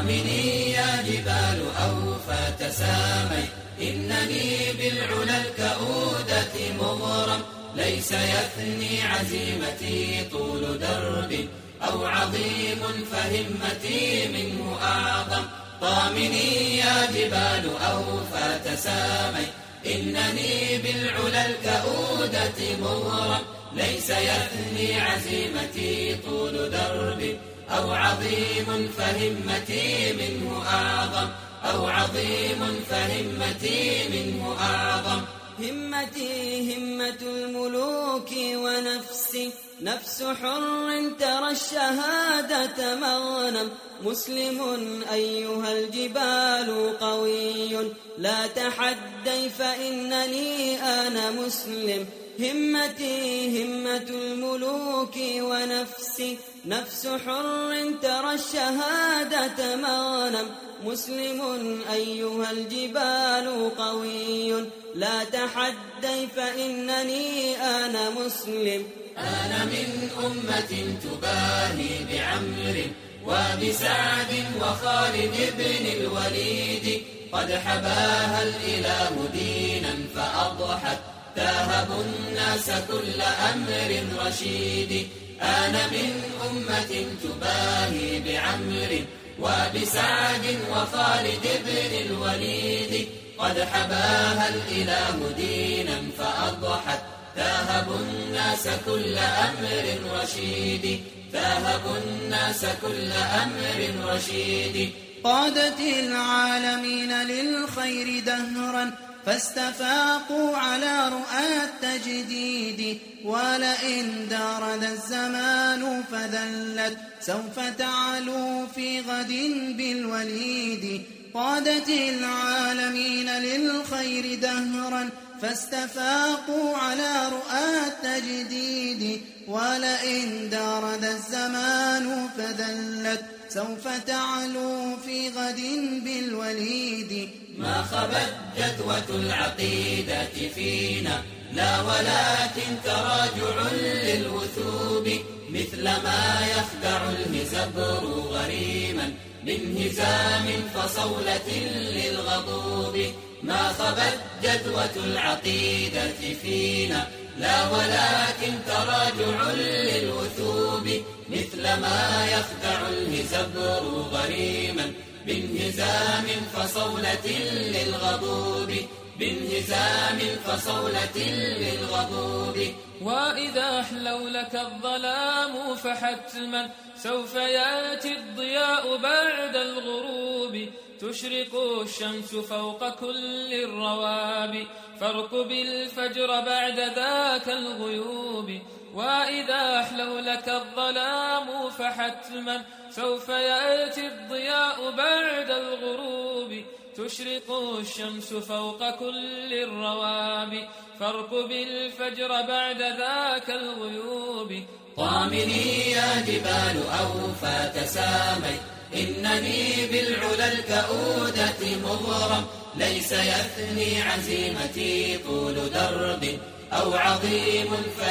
طامني يا جبال أوفى تسامي، إنني بالعلا الكؤودة مغرم، ليس يثني عزيمتي طول درب أو عظيم فهمتي منه أعظم. طامني يا جبال أوفى تسامي، إنني بالعلا الكؤودة مغرم، ليس يثني عزيمتي طول درب أو عظيم فهمتي منه أعظم، أو عظيم فهمتي منه أعظم. همتي همة الملوك ونفسي نفس حر ترى الشهادة مغنم، مسلم أيها الجبال قوي لا تحدي فإنني أنا مسلم. همتي همة الملوك ونفسي نفس حر ترى الشهادة مغنم، مسلم أيها الجبال قوي لا تحدي فإنني أنا مسلم. أنا من أمة تباهي بعمر وبسعد وخالد بن الوليد، قد حباها الإله دينا فأضحت تاهب الناس كل أمر رشيد. أنا من أمة تباهي بعمر وبسعد وخالد بن الوليد، قد حباها الإله دينا فأضحت تاهب الناس كل أمر رشيد، تاهب الناس كل أمر رشيد. قادت العالمين للخير دهرا فاستفاقوا على رؤى التجديد، ولئن دارد الزمان فذلت سوف تعلو في غد بالوليد. قادت العالمين للخير دهرا فاستفاقوا على رؤى التجديد، ولئن دارد الزمان فذلت سوف تعلو في غد بالوليد. ما خبت جدوة العقيدة فينا لا ولكن تراجع للوثوب، مثل ما يخدع الهزبر غريما من هزام فصولة للغضوب. ما خبت جدوة العقيدة فينا لا ولكن تراجع للوثوب، مثل ما يخدع الهزبر غريما بانهزام فصولة للغضوب، بانهزام فصولة للغضوب. وإذا أحلوا لك الظلام فحتما سوف يأتي الضياء بعد الغروب، تشرق الشمس فوق كل الرواب، فارقب الفجر بعد ذاك الغيوب. وإذا أحلوا لك الظلام فحتما سوف يأتي الضياء بعد الغروب، تشرق الشمس فوق كل الرواب، فارقب الفجر بعد ذاك الغيوب. طامني يا جبال أوفى تسامي، إنني بالعلا الكؤودة مغرم، ليس يثني عزيمتي طول درب أو عظيم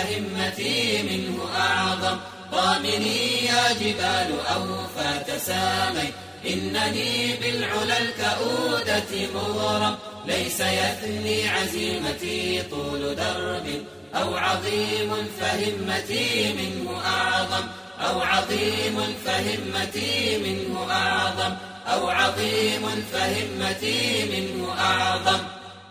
فهمتي منه أعظم. طامني يا جبال أوفى تسامي، إنني بالعلا الكؤودة مغرم، ليس يثني عزيمتي طول درب أو عظيم فهمتي منه أعظم، أو عظيم فهمتي منه أعظم، أو عظيم فهمتي منه أعظم.